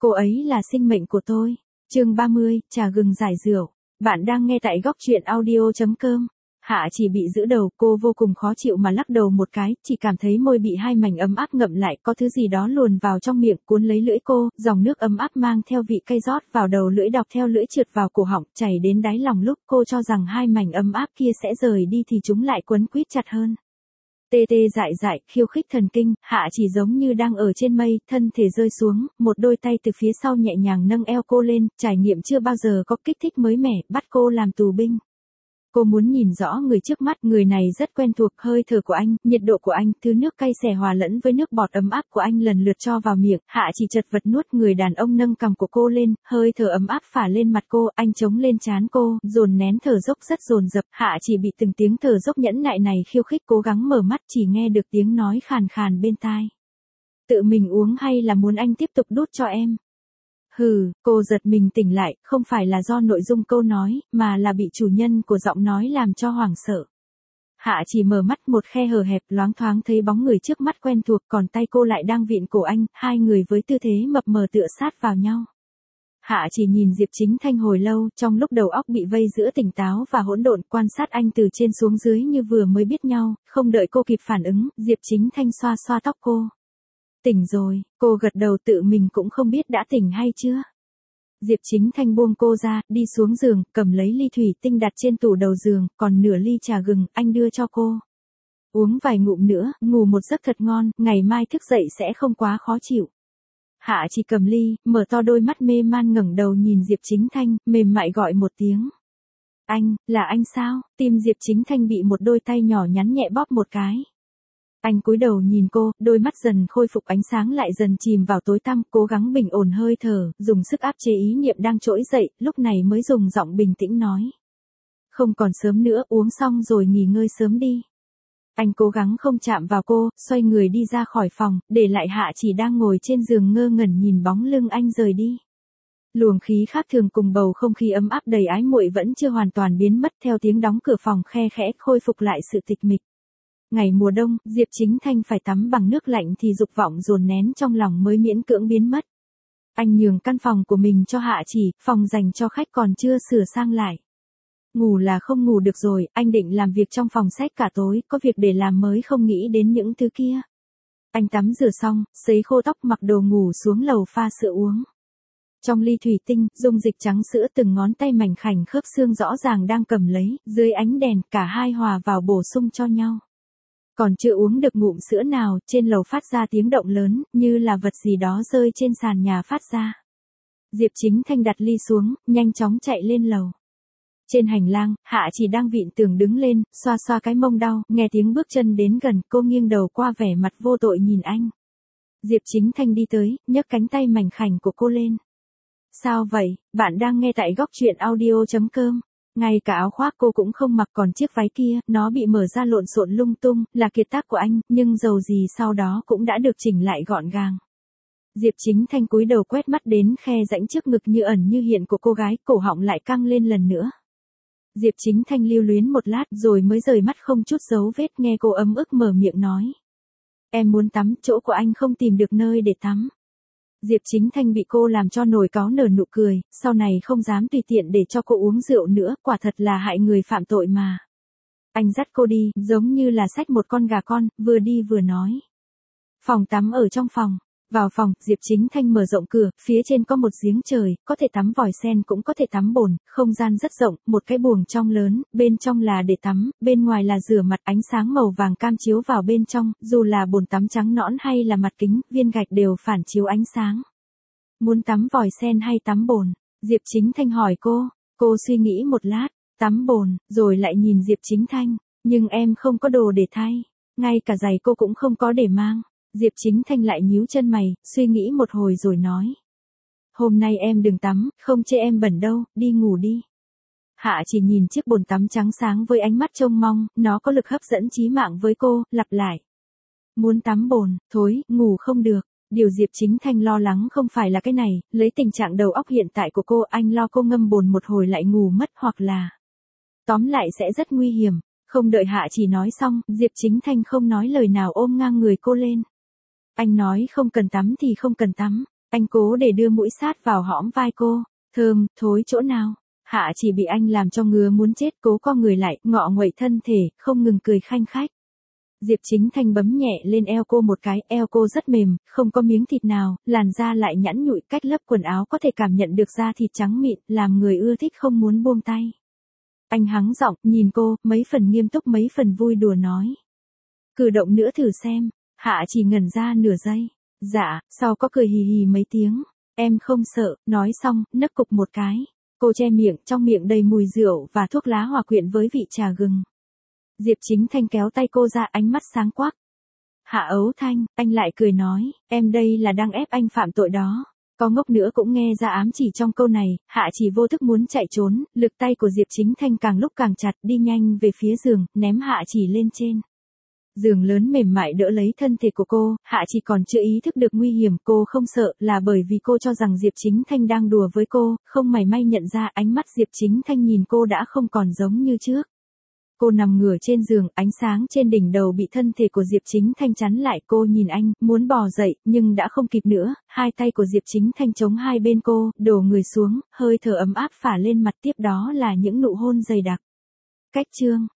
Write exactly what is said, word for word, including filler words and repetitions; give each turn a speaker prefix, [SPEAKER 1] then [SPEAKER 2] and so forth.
[SPEAKER 1] Cô ấy là sinh mệnh của tôi. Chương ba mươi, trà gừng giải rượu. Bạn đang nghe tại góc truyện audio chấm com. Hạ chỉ bị giữ đầu, cô vô cùng khó chịu mà lắc đầu một cái, chỉ cảm thấy môi bị hai mảnh ấm áp ngậm lại, có thứ gì đó luồn vào trong miệng, cuốn lấy lưỡi cô, dòng nước ấm áp mang theo vị cay rót vào đầu lưỡi, đọc theo lưỡi trượt vào cổ họng, chảy đến đáy lòng. Lúc cô cho rằng hai mảnh ấm áp kia sẽ rời đi thì chúng lại quấn quýt chặt hơn. Tê tê dại dại, khiêu khích thần kinh, Hạ chỉ giống như đang ở trên mây, thân thể rơi xuống, một đôi tay từ phía sau nhẹ nhàng nâng eo cô lên, trải nghiệm chưa bao giờ có kích thích mới mẻ, bắt cô làm tù binh. Cô muốn nhìn rõ người trước mắt, người này rất quen thuộc, hơi thở của anh, nhiệt độ của anh, thứ nước cay xè hòa lẫn với nước bọt ấm áp của anh lần lượt cho vào miệng. Hạ chỉ chật vật nuốt, người đàn ông nâng cằm của cô lên, hơi thở ấm áp phả lên mặt cô, anh chống lên trán cô, dồn nén thở dốc rất dồn dập. Hạ chỉ bị từng tiếng thở dốc nhẫn nại này khiêu khích, cố gắng mở mắt, chỉ nghe được tiếng nói khàn khàn bên tai. Tự mình uống hay là muốn anh tiếp tục đút cho em? Hừ, cô giật mình tỉnh lại, không phải là do nội dung câu nói, mà là bị chủ nhân của giọng nói làm cho hoảng sợ. Hạ chỉ mở mắt, một khe hở hẹp, loáng thoáng thấy bóng người trước mắt quen thuộc, còn tay cô lại đang vịn cổ anh, hai người với tư thế mập mờ tựa sát vào nhau. Hạ chỉ nhìn Diệp Chính Thanh hồi lâu, trong lúc đầu óc bị vây giữa tỉnh táo và hỗn độn, quan sát anh từ trên xuống dưới như vừa mới biết nhau, không đợi cô kịp phản ứng, Diệp Chính Thanh xoa xoa tóc cô. Tỉnh rồi, cô gật đầu, tự mình cũng không biết đã tỉnh hay chưa. Diệp Chính Thanh buông cô ra, đi xuống giường, cầm lấy ly thủy tinh đặt trên tủ đầu giường, còn nửa ly trà gừng, anh đưa cho cô. Uống vài ngụm nữa, ngủ một giấc thật ngon, ngày mai thức dậy sẽ không quá khó chịu. Hạ chỉ cầm ly, mở to đôi mắt mê man ngẩng đầu nhìn Diệp Chính Thanh, mềm mại gọi một tiếng. Anh, là anh sao? Tim Diệp Chính Thanh bị một đôi tay nhỏ nhắn nhẹ bóp một cái. Anh cúi đầu nhìn cô, đôi mắt dần khôi phục ánh sáng lại dần chìm vào tối tăm, cố gắng bình ổn hơi thở, dùng sức áp chế ý niệm đang trỗi dậy, lúc này mới dùng giọng bình tĩnh nói. Không còn sớm nữa, uống xong rồi nghỉ ngơi sớm đi. Anh cố gắng không chạm vào cô, xoay người đi ra khỏi phòng, để lại Hạ chỉ đang ngồi trên giường ngơ ngẩn nhìn bóng lưng anh rời đi. Luồng khí khác thường cùng bầu không khí ấm áp đầy ái muội vẫn chưa hoàn toàn biến mất, theo tiếng đóng cửa phòng khe khẽ khôi phục lại sự tịch mịch. Ngày mùa đông, Diệp Chính Thanh phải tắm bằng nước lạnh thì dục vọng dồn nén trong lòng mới miễn cưỡng biến mất. Anh nhường căn phòng của mình cho Hạ chỉ, phòng dành cho khách còn chưa sửa sang lại. Ngủ là không ngủ được rồi, anh định làm việc trong phòng sách cả tối, có việc để làm mới không nghĩ đến những thứ kia. Anh tắm rửa xong, sấy khô tóc, mặc đồ ngủ xuống lầu pha sữa uống. Trong ly thủy tinh, dung dịch trắng sữa, từng ngón tay mảnh khảnh khớp xương rõ ràng đang cầm lấy, dưới ánh đèn, cả hai hòa vào bổ sung cho nhau. Còn chưa uống được ngụm sữa nào, trên lầu phát ra tiếng động lớn, như là vật gì đó rơi trên sàn nhà phát ra. Diệp Chính Thanh đặt ly xuống, nhanh chóng chạy lên lầu. Trên hành lang, Hạ chỉ đang vịn tường đứng lên, xoa xoa cái mông đau, nghe tiếng bước chân đến gần, cô nghiêng đầu qua vẻ mặt vô tội nhìn anh. Diệp Chính Thanh đi tới, nhấc cánh tay mảnh khảnh của cô lên. Sao vậy, bạn đang nghe tại góc truyện audio chấm com. Ngay cả áo khoác cô cũng không mặc, còn chiếc váy kia, nó bị mở ra lộn xộn lung tung, là kiệt tác của anh, nhưng dầu gì sau đó cũng đã được chỉnh lại gọn gàng. Diệp Chính Thanh cúi đầu quét mắt đến khe rãnh trước ngực như ẩn như hiện của cô gái, cổ họng lại căng lên lần nữa. Diệp Chính Thanh lưu luyến một lát rồi mới rời mắt không chút dấu vết, nghe cô ấm ức mở miệng nói. Em muốn tắm, chỗ của anh không tìm được nơi để tắm. Diệp Chính Thanh bị cô làm cho nổi cáu nở nụ cười, sau này không dám tùy tiện để cho cô uống rượu nữa, quả thật là hại người phạm tội mà. Anh dắt cô đi, giống như là xách một con gà con, vừa đi vừa nói. Phòng tắm ở trong phòng. Vào phòng, Diệp Chính Thanh mở rộng cửa, phía trên có một giếng trời, có thể tắm vòi sen cũng có thể tắm bồn, không gian rất rộng, một cái buồng trong lớn, bên trong là để tắm, bên ngoài là rửa mặt, ánh sáng màu vàng cam chiếu vào bên trong, dù là bồn tắm trắng nõn hay là mặt kính, viên gạch đều phản chiếu ánh sáng. Muốn tắm vòi sen hay tắm bồn? Diệp Chính Thanh hỏi cô, cô suy nghĩ một lát, tắm bồn, rồi lại nhìn Diệp Chính Thanh, nhưng em không có đồ để thay, ngay cả giày cô cũng không có để mang. Diệp Chính Thanh lại nhíu chân mày, suy nghĩ một hồi rồi nói. Hôm nay em đừng tắm, không chê em bẩn đâu, đi ngủ đi. Hạ chỉ nhìn chiếc bồn tắm trắng sáng với ánh mắt trông mong, nó có lực hấp dẫn chí mạng với cô, lặp lại. Muốn tắm bồn, thối, ngủ không được. Điều Diệp Chính Thanh lo lắng không phải là cái này, lấy tình trạng đầu óc hiện tại của cô, anh lo cô ngâm bồn một hồi lại ngủ mất hoặc là. Tóm lại sẽ rất nguy hiểm. Không đợi Hạ chỉ nói xong, Diệp Chính Thanh không nói lời nào ôm ngang người cô lên. Anh nói không cần tắm thì không cần tắm. Anh cố để đưa mũi sát vào hõm vai cô. Thơm, thối chỗ nào? Hạ chỉ bị anh làm cho ngứa muốn chết, cố co người lại, ngọ nguậy thân thể, không ngừng cười khanh khách. Diệp Chính Thanh bấm nhẹ lên eo cô một cái, eo cô rất mềm, không có miếng thịt nào, làn da lại nhẵn nhụi, cách lớp quần áo có thể cảm nhận được da thịt trắng mịn, làm người ưa thích không muốn buông tay. Anh hắng giọng, nhìn cô, mấy phần nghiêm túc mấy phần vui đùa nói. Cử động nữa thử xem. Hạ chỉ ngẩn ra nửa giây. Dạ, sau có cười hì hì mấy tiếng. Em không sợ, nói xong, nấc cục một cái. Cô che miệng, trong miệng đầy mùi rượu và thuốc lá hòa quyện với vị trà gừng. Diệp Chính Thanh kéo tay cô ra, ánh mắt sáng quắc. Hạ Ấu Thanh, anh lại cười nói, em đây là đang ép anh phạm tội đó. Có ngốc nữa cũng nghe ra ám chỉ trong câu này, Hạ chỉ vô thức muốn chạy trốn, lực tay của Diệp Chính Thanh càng lúc càng chặt, đi nhanh về phía giường, ném Hạ chỉ lên trên. Giường lớn mềm mại đỡ lấy thân thể của cô, Hạ chỉ còn chưa ý thức được nguy hiểm, cô không sợ, là bởi vì cô cho rằng Diệp Chính Thanh đang đùa với cô, không mảy may nhận ra ánh mắt Diệp Chính Thanh nhìn cô đã không còn giống như trước. Cô nằm ngửa trên giường, ánh sáng trên đỉnh đầu bị thân thể của Diệp Chính Thanh chắn lại, cô nhìn anh, muốn bò dậy, nhưng đã không kịp nữa, hai tay của Diệp Chính Thanh chống hai bên cô, đổ người xuống, hơi thở ấm áp phả lên mặt, tiếp đó là những nụ hôn dày đặc. Cách chương